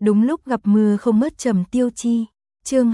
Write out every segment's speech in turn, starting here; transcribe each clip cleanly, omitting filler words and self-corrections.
Đúng lúc gặp mưa không mất Trầm Tiêu Chi. Chương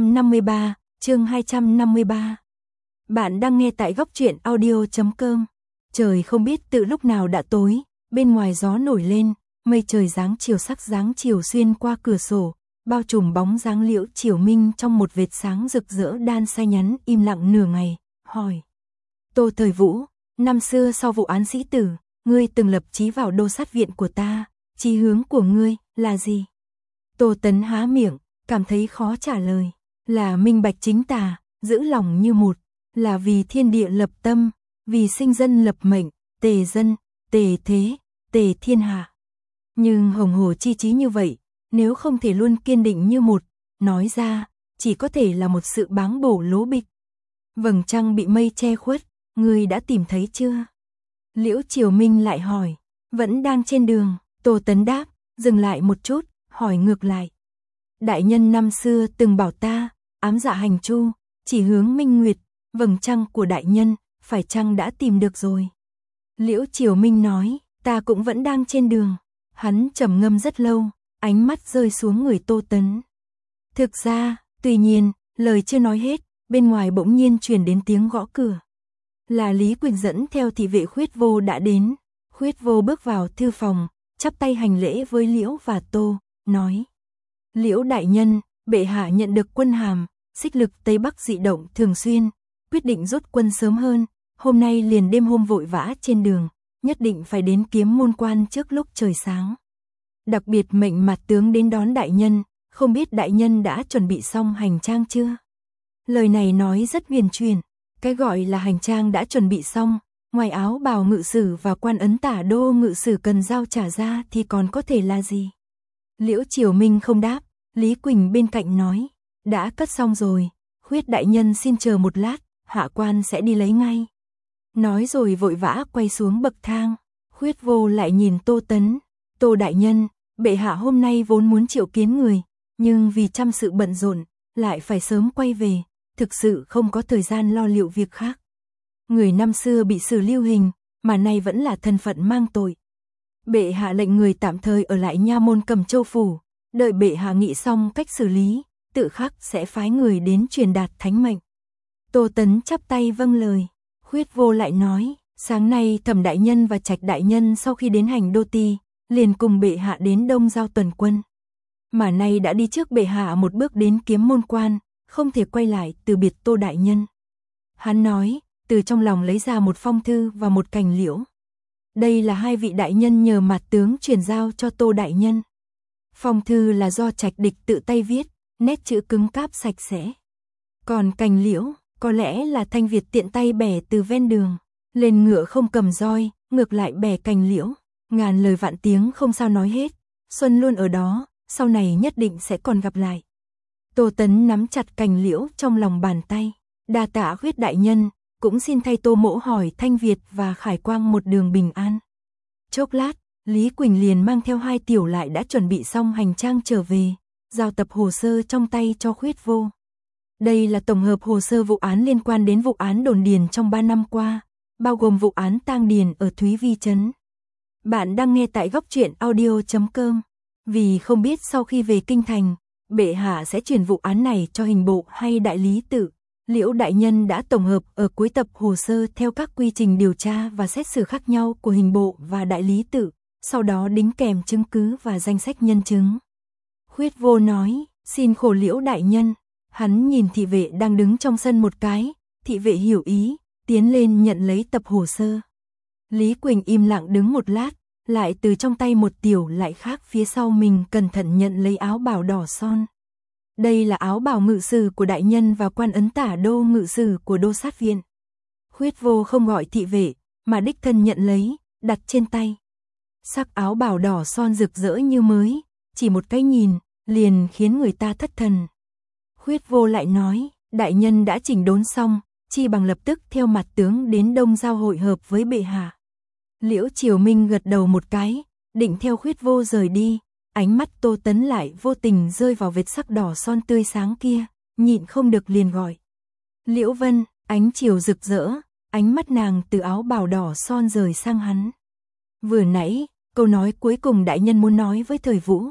253. Bạn đang nghe tại góc truyện audio.com. Trời không biết từ lúc nào đã tối, bên ngoài gió nổi lên, mây trời dáng chiều sắc dáng chiều xuyên qua cửa sổ, bao trùm bóng dáng Liễu Chiểu Minh trong một vệt sáng rực rỡ đan say nhắn im lặng nửa ngày, hỏi. Tô Thời Vũ, năm xưa sau vụ án sĩ tử, ngươi từng lập chí vào đô sát viện của ta, chí hướng của ngươi là gì? Tô Tấn há miệng, cảm thấy khó trả lời, là minh bạch chính tà, giữ lòng như một, là vì thiên địa lập tâm, vì sinh dân lập mệnh, tề dân, tề thế, tề thiên hạ. Nhưng hồng hồ chi chí như vậy, nếu không thể luôn kiên định như một, nói ra, chỉ có thể là một sự báng bổ lố bịch. Vầng trăng bị mây che khuất, ngươi đã tìm thấy chưa? Liễu Chiểu Minh lại hỏi, vẫn đang trên đường. Tô Tấn đáp, dừng lại một chút, hỏi ngược lại. Đại nhân năm xưa từng bảo ta, ám dạ hành chu, chỉ hướng minh nguyệt, vầng trăng của đại nhân, phải chăng đã tìm được rồi? Liễu Chiểu Minh nói, ta cũng vẫn đang trên đường. Hắn trầm ngâm rất lâu, ánh mắt rơi xuống người Tô Tấn. Thực ra, tuy nhiên, lời chưa nói hết, bên ngoài bỗng nhiên truyền đến tiếng gõ cửa. Là Lý Quỳnh dẫn theo thị vệ Khuyết Vô đã đến. Khuyết Vô bước vào thư phòng, chắp tay hành lễ với Liễu và Tô, nói. Liễu đại nhân, bệ hạ nhận được quân hàm, xích lực Tây Bắc dị động thường xuyên, quyết định rút quân sớm hơn, hôm nay liền đêm hôm vội vã trên đường, nhất định phải đến Kiếm Môn Quan trước lúc trời sáng. Đặc biệt mệnh mặt tướng đến đón đại nhân, không biết đại nhân đã chuẩn bị xong hành trang chưa? Lời này nói rất huyền truyền, cái gọi là hành trang đã chuẩn bị xong, ngoài áo bào ngự sử và quan ấn tả đô ngự sử cần giao trả ra thì còn có thể là gì? Liễu Chiểu Minh không đáp, Lý Quỳnh bên cạnh nói, đã cất xong rồi, Khuyết đại nhân xin chờ một lát, hạ quan sẽ đi lấy ngay. Nói rồi vội vã quay xuống bậc thang, Khuyết Vô lại nhìn Tô Tấn, Tô đại nhân, bệ hạ hôm nay vốn muốn triệu kiến người, nhưng vì trăm sự bận rộn, lại phải sớm quay về, thực sự không có thời gian lo liệu việc khác. Người năm xưa bị xử lưu hình, mà nay vẫn là thân phận mang tội. Bệ hạ lệnh người tạm thời ở lại nha môn Cẩm Châu phủ, đợi bệ hạ nghĩ xong cách xử lý, tự khắc sẽ phái người đến truyền đạt thánh mệnh. Tô Tấn chắp tay vâng lời. Khuyết Vô lại nói, sáng nay Thẩm đại nhân và Trạch đại nhân sau khi đến hành đô ti, liền cùng bệ hạ đến Đông Giao tuần quân. Mà nay đã đi trước bệ hạ một bước đến Kiếm Môn Quan, không thể quay lại từ biệt Tô đại nhân. Hắn nói, từ trong lòng lấy ra một phong thư và một cành liễu. Đây là hai vị đại nhân nhờ mặt tướng truyền giao cho Tô đại nhân. Phong thư là do Trạch Địch tự tay viết, nét chữ cứng cáp sạch sẽ. Còn cành liễu, có lẽ là Thanh Việt tiện tay bẻ từ ven đường, lên ngựa không cầm roi, ngược lại bẻ cành liễu. Ngàn lời vạn tiếng không sao nói hết, xuân luôn ở đó, sau này nhất định sẽ còn gặp lại. Tô Tấn nắm chặt cành liễu trong lòng bàn tay, đa tạ Khuyết đại nhân, cũng xin thay Tô mỗ hỏi Thanh Việt và Khải Quang một đường bình an. Chốc lát, Lý Quỳnh liền mang theo hai tiểu lại đã chuẩn bị xong hành trang trở về, giao tập hồ sơ trong tay cho Khuyết Vô. Đây là tổng hợp hồ sơ vụ án liên quan đến vụ án đồn điền trong 3 năm qua, bao gồm vụ án tang điền ở Thúy Vi Trấn. Bạn đang nghe tại góc truyện audio.com. Vì không biết sau khi về kinh thành, bệ hạ sẽ chuyển vụ án này cho hình bộ hay đại lý tự, Liễu đại nhân đã tổng hợp ở cuối tập hồ sơ theo các quy trình điều tra và xét xử khác nhau của hình bộ và đại lý tự, sau đó đính kèm chứng cứ và danh sách nhân chứng. Khuyết Vô nói, xin khổ Liễu đại nhân. Hắn nhìn thị vệ đang đứng trong sân một cái, thị vệ hiểu ý, tiến lên nhận lấy tập hồ sơ. Lý Quỳnh im lặng đứng một lát, lại từ trong tay một tiểu lại khác phía sau mình cẩn thận nhận lấy áo bào đỏ son. Đây là áo bào ngự sử của đại nhân và quan ấn tả đô ngự sử của đô sát viện. Khuyết Vô không gọi thị vệ, mà đích thân nhận lấy, đặt trên tay. Sắc áo bào đỏ son rực rỡ như mới, chỉ một cái nhìn, liền khiến người ta thất thần. Khuyết Vô lại nói, đại nhân đã chỉnh đốn xong, chi bằng lập tức theo mặt tướng đến Đông Giao hội hợp với bệ hạ. Liễu Chiểu Minh gật đầu một cái, định theo Khuyết Vô rời đi, ánh mắt Tô Tấn lại vô tình rơi vào vệt sắc đỏ son tươi sáng kia, nhịn không được liền gọi. Liễu Vân, ánh chiều rực rỡ, ánh mắt nàng từ áo bào đỏ son rời sang hắn. Vừa nãy, câu nói cuối cùng đại nhân muốn nói với Thời Vũ,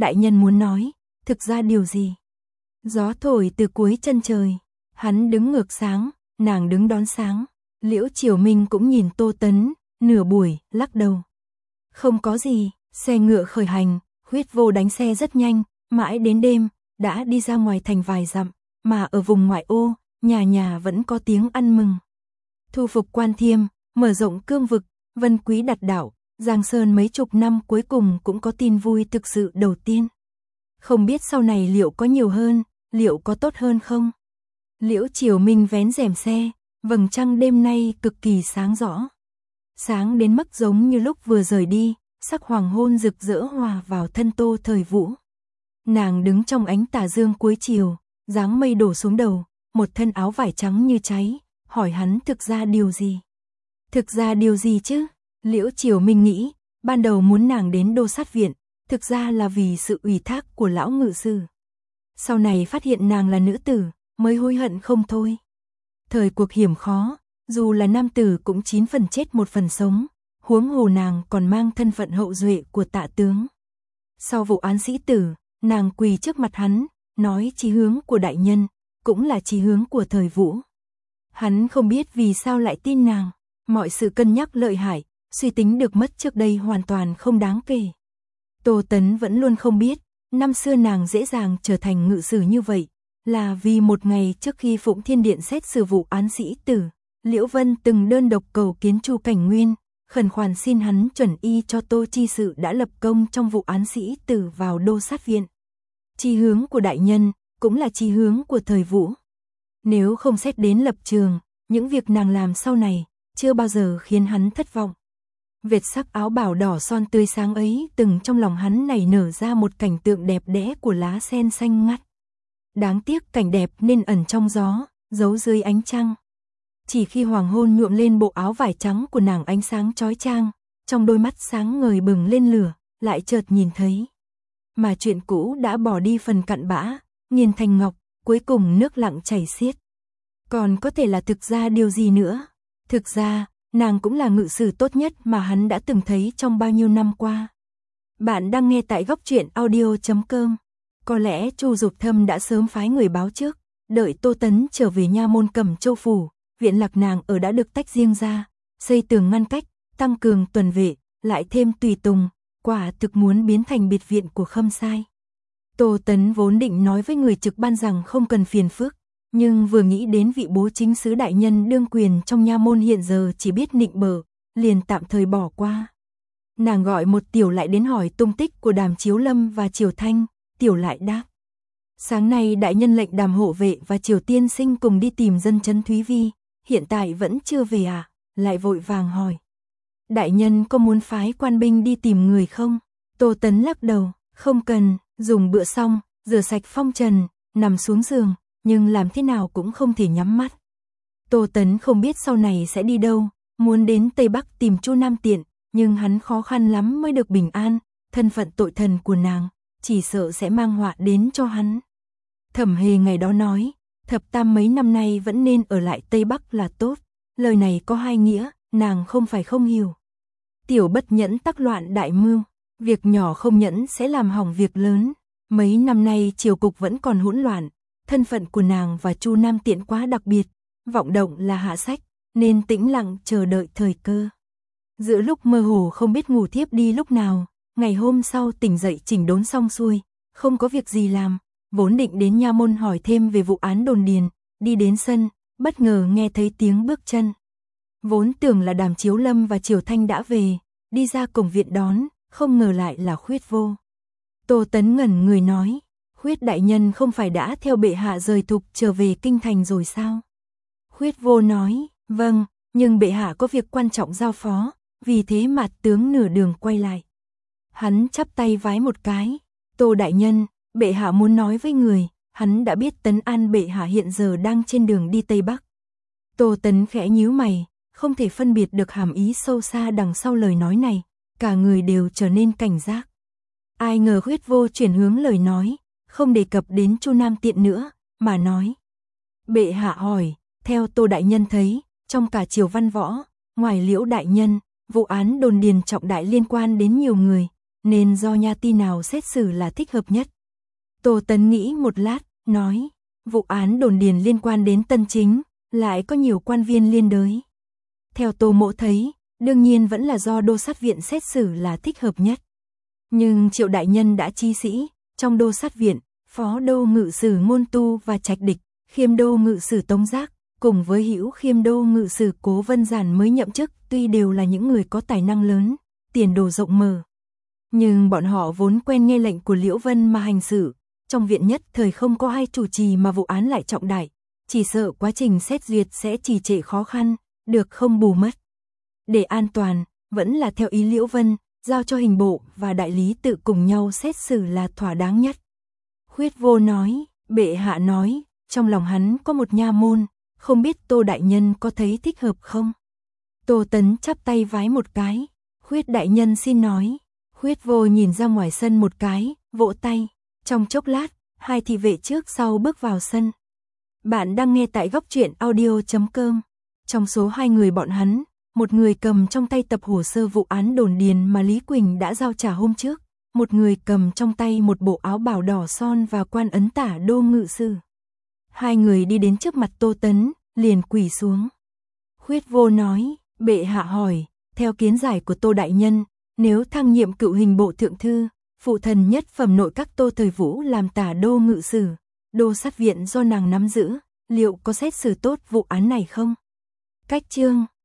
đại nhân muốn nói, thực ra điều gì? Gió thổi từ cuối chân trời, hắn đứng ngược sáng, nàng đứng đón sáng. Liễu Triều Minh cũng nhìn Tô Tấn, nửa buổi, lắc đầu. Không có gì, xe ngựa khởi hành, Huyết Vô đánh xe rất nhanh, mãi đến đêm, đã đi ra ngoài thành vài dặm, mà ở vùng ngoại ô, nhà nhà vẫn có tiếng ăn mừng. Thu phục Quan Thiêm, mở rộng cương vực, Vân Quý đặt đảo, Giang Sơn mấy chục năm cuối cùng cũng có tin vui thực sự đầu tiên. Không biết sau này liệu có nhiều hơn, liệu có tốt hơn không? Liễu Triều Minh vén rèm xe, vầng trăng đêm nay cực kỳ sáng rõ. Sáng đến mức giống như lúc vừa rời đi, sắc hoàng hôn rực rỡ hòa vào thân Tô Thời Vũ. Nàng đứng trong ánh tà dương cuối chiều, dáng mây đổ xuống đầu, một thân áo vải trắng như cháy, hỏi hắn thực ra điều gì? Thực ra điều gì chứ? Liễu Triều Minh nghĩ, ban đầu muốn nàng đến Đô Sát Viện, thực ra là vì sự ủy thác của lão ngự sử. Sau này phát hiện nàng là nữ tử, mới hối hận không thôi. Thời cuộc hiểm khó, dù là nam tử cũng 9 phần chết 1 phần sống, huống hồ nàng còn mang thân phận hậu duệ của Tạ tướng. Sau vụ án sĩ tử, nàng quỳ trước mặt hắn, nói chí hướng của đại nhân, cũng là chí hướng của Thời Vũ. Hắn không biết vì sao lại tin nàng, mọi sự cân nhắc lợi hại, suy tính được mất trước đây hoàn toàn không đáng kể. Tô Tấn vẫn luôn không biết, năm xưa nàng dễ dàng trở thành ngự sử như vậy, là vì một ngày trước khi Phụng Thiên Điện xét xử vụ án sĩ tử, Liễu Vân từng đơn độc cầu kiến Chu Cảnh Nguyên, khẩn khoản xin hắn chuẩn y cho Tô Chi Sự đã lập công trong vụ án sĩ tử vào Đô Sát Viện. Chí hướng của đại nhân, cũng là chí hướng của Thời Vũ. Nếu không xét đến lập trường, những việc nàng làm sau này, chưa bao giờ khiến hắn thất vọng. Vệt sắc áo bào đỏ son tươi sáng ấy từng trong lòng hắn nảy nở ra một cảnh tượng đẹp đẽ của lá sen xanh ngắt. Đáng tiếc cảnh đẹp nên ẩn trong gió, giấu dưới ánh trăng. Chỉ khi hoàng hôn nhuộm lên bộ áo vải trắng của nàng ánh sáng chói chang, trong đôi mắt sáng ngời bừng lên lửa, lại chợt nhìn thấy. Mà chuyện cũ đã bỏ đi phần cặn bã, nghiền thành ngọc, cuối cùng nước lặng chảy xiết. Còn có thể là thực ra điều gì nữa? Thực ra, nàng cũng là ngự sử tốt nhất mà hắn đã từng thấy trong bao nhiêu năm qua. Bạn đang nghe tại Góc Truyện Audio.com. Có lẽ Chu Dục Thâm đã sớm phái người báo trước, đợi Tô Tấn trở về nha môn Cẩm Châu phủ, viện lạc nàng ở đã được tách riêng ra, xây tường ngăn cách, tăng cường tuần vệ, lại thêm tùy tùng, quả thực muốn biến thành biệt viện của Khâm Sai. Tô Tấn vốn định nói với người trực ban rằng không cần phiền phức, nhưng vừa nghĩ đến vị bố chính sứ đại nhân đương quyền trong nha môn hiện giờ chỉ biết nịnh bợ, liền tạm thời bỏ qua. Nàng gọi một tiểu lại đến hỏi tung tích của Đàm Chiếu Lâm và Triều Thanh, tiểu lại đáp. Sáng nay đại nhân lệnh Đàm hộ vệ và Triều tiên sinh cùng đi tìm dân trấn Thúy Vi, hiện tại vẫn chưa về à? Lại vội vàng hỏi. Đại nhân có muốn phái quan binh đi tìm người không? Tô Tấn lắc đầu, không cần, dùng bữa xong, rửa sạch phong trần, nằm xuống giường, nhưng làm thế nào cũng không thể nhắm mắt. Tô Tấn không biết sau này sẽ đi đâu, muốn đến Tây Bắc tìm Chu Nam Tiện, nhưng hắn khó khăn lắm mới được bình an, thân phận tội thần của nàng, chỉ sợ sẽ mang họa đến cho hắn. Thẩm Hề ngày đó nói, thập tam mấy năm nay vẫn nên ở lại Tây Bắc là tốt, lời này có hai nghĩa, nàng không phải không hiểu. Tiểu bất nhẫn tắc loạn đại mưu, việc nhỏ không nhẫn sẽ làm hỏng việc lớn. Mấy năm nay triều cục vẫn còn hỗn loạn, thân phận của nàng và Chu Nam Tiện quá đặc biệt, vọng động là hạ sách, nên tĩnh lặng chờ đợi thời cơ. Giữa lúc mơ hồ không biết ngủ thiếp đi lúc nào, ngày hôm sau tỉnh dậy chỉnh đốn xong xuôi, không có việc gì làm, vốn định đến nha môn hỏi thêm về vụ án đồn điền, đi đến sân, bất ngờ nghe thấy tiếng bước chân. Vốn tưởng là Đàm Chiếu Lâm và Triều Thanh đã về, đi ra cổng viện đón, không ngờ lại là Khuyết Vô. Tô Tấn ngẩn người nói, Khuyết đại nhân không phải đã theo bệ hạ rời thục trở về kinh thành rồi sao? Khuyết Vô nói, vâng, nhưng bệ hạ có việc quan trọng giao phó, vì thế mà tướng nửa đường quay lại. Hắn chắp tay vái một cái, Tô đại nhân, bệ hạ muốn nói với người, hắn đã biết Tấn An bệ hạ hiện giờ đang trên đường đi Tây Bắc. Tô Tấn khẽ nhíu mày, không thể phân biệt được hàm ý sâu xa đằng sau lời nói này, cả người đều trở nên cảnh giác. Ai ngờ Khuyết Vô chuyển hướng lời nói, không đề cập đến Chu Nam Tiện nữa, mà nói. Bệ hạ hỏi, theo Tô đại nhân thấy, trong cả triều văn võ, ngoài Liễu đại nhân, vụ án đồn điền trọng đại liên quan đến nhiều người, nên do nha ti nào xét xử là thích hợp nhất. Tô Tấn nghĩ một lát, nói, vụ án đồn điền liên quan đến Tân Chính, lại có nhiều quan viên liên đới. Theo Tô Mỗ thấy, đương nhiên vẫn là do đô sát viện xét xử là thích hợp nhất. Nhưng Triệu đại nhân đã chi sĩ, trong đô sát viện, phó đô ngự sử Ngôn Tu và Trạch Địch, khiêm đô ngự sử Tống Giác, cùng với hữu khiêm đô ngự sử Cố Vân Giản mới nhậm chức, tuy đều là những người có tài năng lớn, tiền đồ rộng mở. Nhưng bọn họ vốn quen nghe lệnh của Liễu Vân mà hành xử, trong viện nhất thời không có ai chủ trì mà vụ án lại trọng đại, chỉ sợ quá trình xét duyệt sẽ trì trệ khó khăn, được không bù mất. Để an toàn, vẫn là theo ý Liễu Vân, giao cho hình bộ và đại lý tự cùng nhau xét xử là thỏa đáng nhất. Khuyết Vô nói, bệ hạ nói, trong lòng hắn có một nha môn, không biết Tô đại nhân có thấy thích hợp không? Tô Tấn chắp tay vái một cái, Khuyết đại nhân xin nói. Khuyết Vô nhìn ra ngoài sân một cái, vỗ tay, trong chốc lát, hai thị vệ trước sau bước vào sân. Bạn đang nghe tại góc truyện audio.com. Trong số hai người bọn hắn, một người cầm trong tay tập hồ sơ vụ án đồn điền mà Lý Quỳnh đã giao trả hôm trước, một người cầm trong tay một bộ áo bào đỏ son và quan ấn tả đô ngự sử. Hai người đi đến trước mặt Tô Tấn, liền quỳ xuống. Khuyết Vô nói, bệ hạ hỏi, theo kiến giải của Tô đại nhân, nếu thăng nhiệm cựu hình bộ thượng thư, phụ thần nhất phẩm nội các Tô Thời Vũ làm tả đô ngự sử, đô sát viện do nàng nắm giữ, liệu có xét xử tốt vụ án này không? Cách chương